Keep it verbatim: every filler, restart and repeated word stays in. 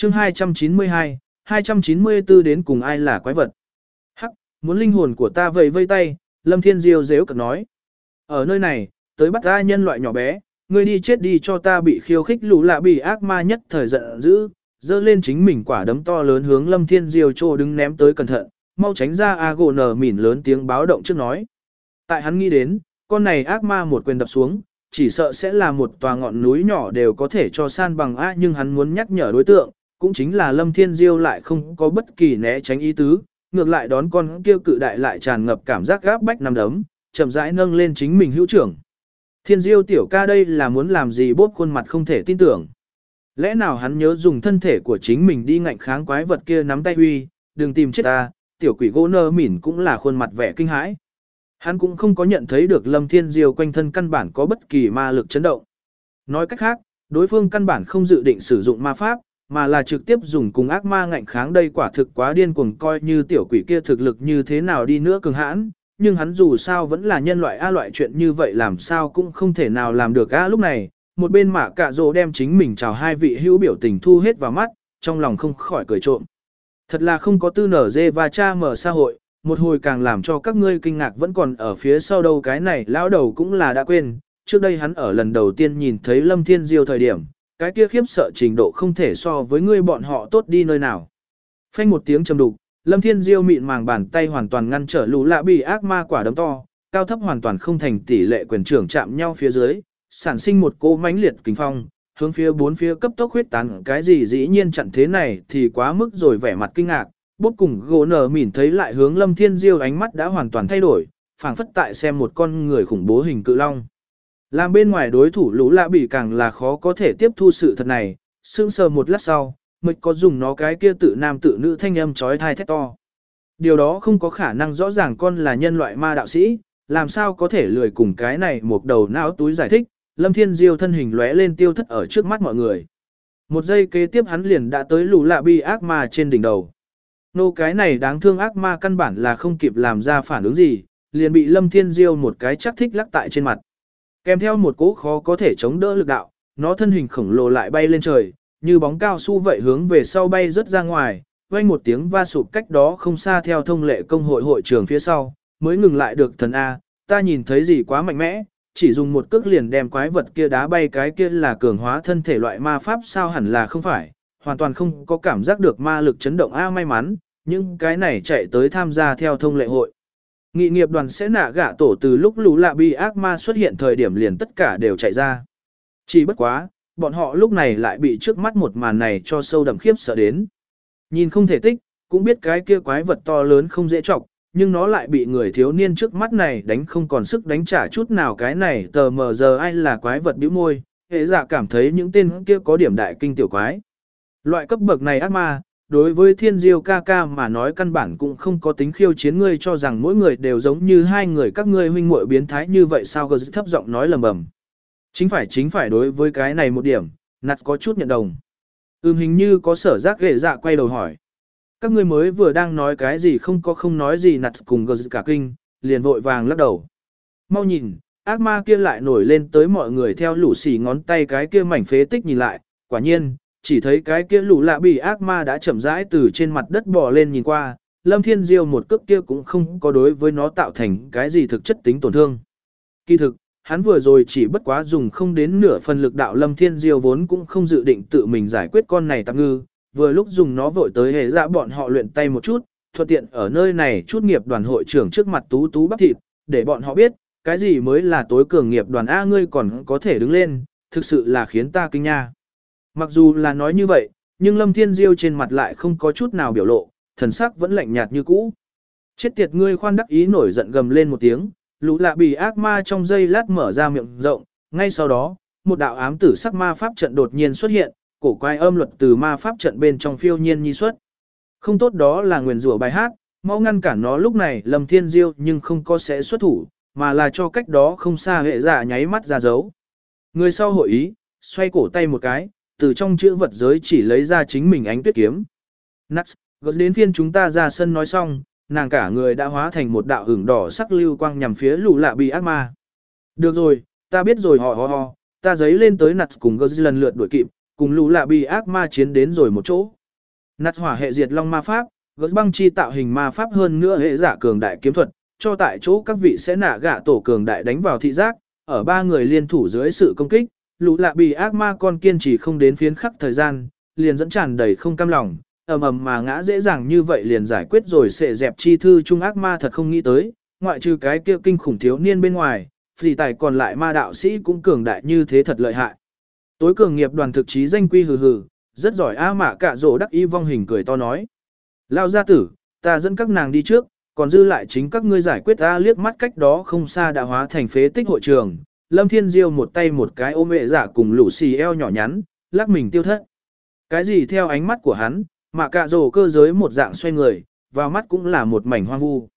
chương hai trăm chín mươi hai, hai trăm chín mươi tư đến cùng ai là quái vật. Hắc, muốn linh hồn của ta vẫy vây tay, Lâm Thiên Diêu dễu cợt nói. Ở nơi này, tới bắt ta nhân loại nhỏ bé, ngươi đi chết đi cho ta bị khiêu khích lũ lạ bị ác ma nhất thời giận dữ, dơ lên chính mình quả đấm to lớn hướng Lâm Thiên Diêu trô đứng ném tới cẩn thận, mau tránh ra a gỗ nở mỉn lớn tiếng báo động trước nói. Tại hắn nghĩ đến, con này ác ma một quyền đập xuống, chỉ sợ sẽ là một tòa ngọn núi nhỏ đều có thể cho san bằng a, nhưng hắn muốn nhắc nhở đối tượng, cũng chính là Lâm Thiên Diêu lại không có bất kỳ né tránh ý tứ, ngược lại đón con kia cự đại lại tràn ngập cảm giác gáp bách nằm đấm, chậm rãi nâng lên chính mình hữu trưởng. Thiên Diêu tiểu ca đây là muốn làm gì bốp khuôn mặt không thể tin tưởng. Lẽ nào hắn nhớ dùng thân thể của chính mình đi ngạnh kháng quái vật kia nắm tay huy, đừng tìm chết ta, tiểu quỷ gỗ nơ mỉn cũng là khuôn mặt vẻ kinh hãi. Hắn cũng không có nhận thấy được Lâm Thiên Diêu quanh thân căn bản có bất kỳ ma lực chấn động. Nói cách khác, đối phương căn bản không dự định sử dụng ma pháp, mà là trực tiếp dùng cùng ác ma ngạnh kháng, đây quả thực quá điên cuồng, coi như tiểu quỷ kia thực lực như thế nào đi nữa cường hãn, nhưng hắn dù sao vẫn là nhân loại a, loại chuyện như vậy làm sao cũng không thể nào làm được a. Lúc này, một bên Mạ Cạ Rồ đem chính mình chào hai vị hữu biểu tình thu hết vào mắt, trong lòng không khỏi cười trộm. Thật là không có tư nở dê và cha mở xã hội, một hồi càng làm cho các ngươi kinh ngạc vẫn còn ở phía sau đâu, cái này lão đầu cũng là đã quên, trước đây hắn ở lần đầu tiên nhìn thấy Lâm Thiên Diêu thời điểm, cái kia khiếp sợ trình độ không thể so với ngươi bọn họ tốt đi nơi nào. Phanh một tiếng trầm đục, Lâm Thiên Diêu mịn màng bàn tay hoàn toàn ngăn trở lũ lạ bị ác ma quả đấm to, cao thấp hoàn toàn không thành tỷ lệ quyền trưởng chạm nhau phía dưới, sản sinh một cỗ mãnh liệt kình phong, hướng phía bốn phía cấp tốc huyết tán, cái gì dĩ nhiên chặn thế này thì quá mức rồi, vẻ mặt kinh ngạc, bút cùng gỗ nở mỉn thấy lại hướng Lâm Thiên Diêu ánh mắt đã hoàn toàn thay đổi, phảng phất tại xem một con người khủng bố hình cự long. Làm bên ngoài đối thủ lũ lạ bị càng là khó có thể tiếp thu sự thật này, sững sờ một lát sau, mới có dùng nó cái kia tự nam tự nữ thanh âm chói tai thét to. Điều đó không có khả năng, rõ ràng con là nhân loại ma đạo sĩ, làm sao có thể lười cùng cái này một đầu não túi giải thích. Lâm Thiên Diêu thân hình lóe lên tiêu thất ở trước mắt mọi người. Một giây kế tiếp hắn liền đã tới lũ lạ bi ác ma trên đỉnh đầu. Nô cái này đáng thương ác ma căn bản là không kịp làm ra phản ứng gì, liền bị Lâm Thiên Diêu một cái chắc thích lắc tại trên mặt. Kèm theo một cỗ khó có thể chống đỡ lực đạo, nó thân hình khổng lồ lại bay lên trời, như bóng cao su vậy hướng về sau bay rất ra ngoài, vang một tiếng va sụp cách đó không xa theo thông lệ công hội hội trường phía sau, mới ngừng lại được. Thần A, ta nhìn thấy gì quá mạnh mẽ, chỉ dùng một cước liền đem quái vật kia đá bay, cái kia là cường hóa thân thể loại ma pháp sao? Hẳn là không phải, hoàn toàn không có cảm giác được ma lực chấn động. A, may mắn, nhưng cái này chạy tới tham gia theo thông lệ hội nghị nghiệp đoàn sẽ nạ gạ tổ từ lúc lũ lạ bi ác ma xuất hiện thời điểm liền tất cả đều chạy ra. Chỉ bất quá, bọn họ lúc này lại bị trước mắt một màn này cho sâu đậm khiếp sợ đến. Nhìn không thể tích, cũng biết cái kia quái vật to lớn không dễ chọc, nhưng nó lại bị người thiếu niên trước mắt này đánh không còn sức đánh trả chút nào. Cái này tờ mờ giờ ai là quái vật bĩu môi, hệ dạ cảm thấy những tên kia có điểm đại kinh tiểu quái. Loại cấp bậc này ác ma, đối với Thiên Diêu ca ca mà nói căn bản cũng không có tính khiêu chiến. Ngươi cho rằng mỗi người đều giống như hai người các ngươi huynh muội biến thái như vậy sao? Gờ thấp giọng nói lầm bầm. Chính phải chính phải, đối với cái này một điểm, nạt có chút nhận đồng. Ừm, hình như có sở giác. Ghệ dạ quay đầu hỏi. Các ngươi mới vừa đang nói cái gì? Không có không nói gì. Nạt cùng gờ cả kinh, liền vội vàng lắc đầu. Mau nhìn, ác ma kia lại nổi lên tới. Mọi người theo lũ xì ngón tay cái kia mảnh phế tích nhìn lại, quả nhiên, chỉ thấy cái kia lũ lạ bị ác ma đã chậm rãi từ trên mặt đất bò lên nhìn qua. Lâm Thiên Diêu một cước kia cũng không có đối với nó tạo thành cái gì thực chất tính tổn thương. Kỳ thực, hắn vừa rồi chỉ bất quá dùng không đến nửa phần lực đạo. Lâm Thiên Diêu vốn cũng không dự định tự mình giải quyết con này tạm ngư, vừa lúc dùng nó vội tới hệ dạ bọn họ luyện tay một chút, thuận tiện ở nơi này chút nghiệp đoàn hội trưởng trước mặt tú tú bắp thịt, để bọn họ biết, cái gì mới là tối cường nghiệp đoàn. A, ngươi còn có thể đứng lên, thực sự là khiến ta kinh nha. Mặc dù là nói như vậy, nhưng Lâm Thiên Diêu trên mặt lại không có chút nào biểu lộ, thần sắc vẫn lạnh nhạt như cũ. Chết tiệt ngươi! Khoan đắc ý nổi giận gầm lên một tiếng, lũ lạ bị ác ma trong giây lát mở ra miệng rộng, ngay sau đó, một đạo ám tử sắc ma pháp trận đột nhiên xuất hiện, cổ quái âm luật từ ma pháp trận bên trong phiêu nhiên nhi xuất. Không tốt, đó là nguyền rủa bài hát, mau ngăn cản nó. Lúc này Lâm Thiên Diêu nhưng không có sẽ xuất thủ, mà là cho cách đó không xa hệ dạ nháy mắt ra dấu. Người sau hội ý, xoay cổ tay một cái, từ trong chữ vật giới chỉ lấy ra chính mình ánh tuyết kiếm. Nats, gật đến phiên chúng ta ra sân nói xong, nàng cả người đã hóa thành một đạo hưởng đỏ sắc lưu quang nhằm phía lũ lạ bị ác ma. Được rồi, ta biết rồi, ho ho ho, ta giấy lên tới Nats cùng Guz lần lượt đuổi kịp, cùng lũ lạ bị ác ma chiến đến rồi một chỗ. Nạt hỏa hệ diệt long ma pháp, gớt băng chi tạo hình ma pháp hơn nữa hệ giả cường đại kiếm thuật, cho tại chỗ các vị sẽ nạ gạ tổ cường đại đánh vào thị giác, ở ba người liên thủ dưới sự công kích, lũ lạ bị ác ma con kiên trì không đến phiến khắc thời gian, liền dẫn tràn đầy không cam lòng, ầm ầm mà ngã dễ dàng như vậy liền giải quyết rồi sẽ dẹp chi thư trung ác ma thật không nghĩ tới, ngoại trừ cái kia kinh khủng thiếu niên bên ngoài, phỉ tài còn lại ma đạo sĩ cũng cường đại như thế thật lợi hại. Tối cường nghiệp đoàn thực chí danh quy hừ hừ, rất giỏi a mạ cả rổ đắc y vong hình cười to nói. Lao gia tử, ta dẫn các nàng đi trước, còn dư lại chính các ngươi giải quyết ta liếc mắt cách đó không xa đã hóa thành phế tích hội trường. Lâm Thiên Diêu một tay một cái ôm mẹ giả cùng lũ xì eo nhỏ nhắn, lắc mình tiêu thất. Cái gì theo ánh mắt của hắn, mạ cả rổ cơ giới một dạng xoay người, vào mắt cũng là một mảnh hoang vu.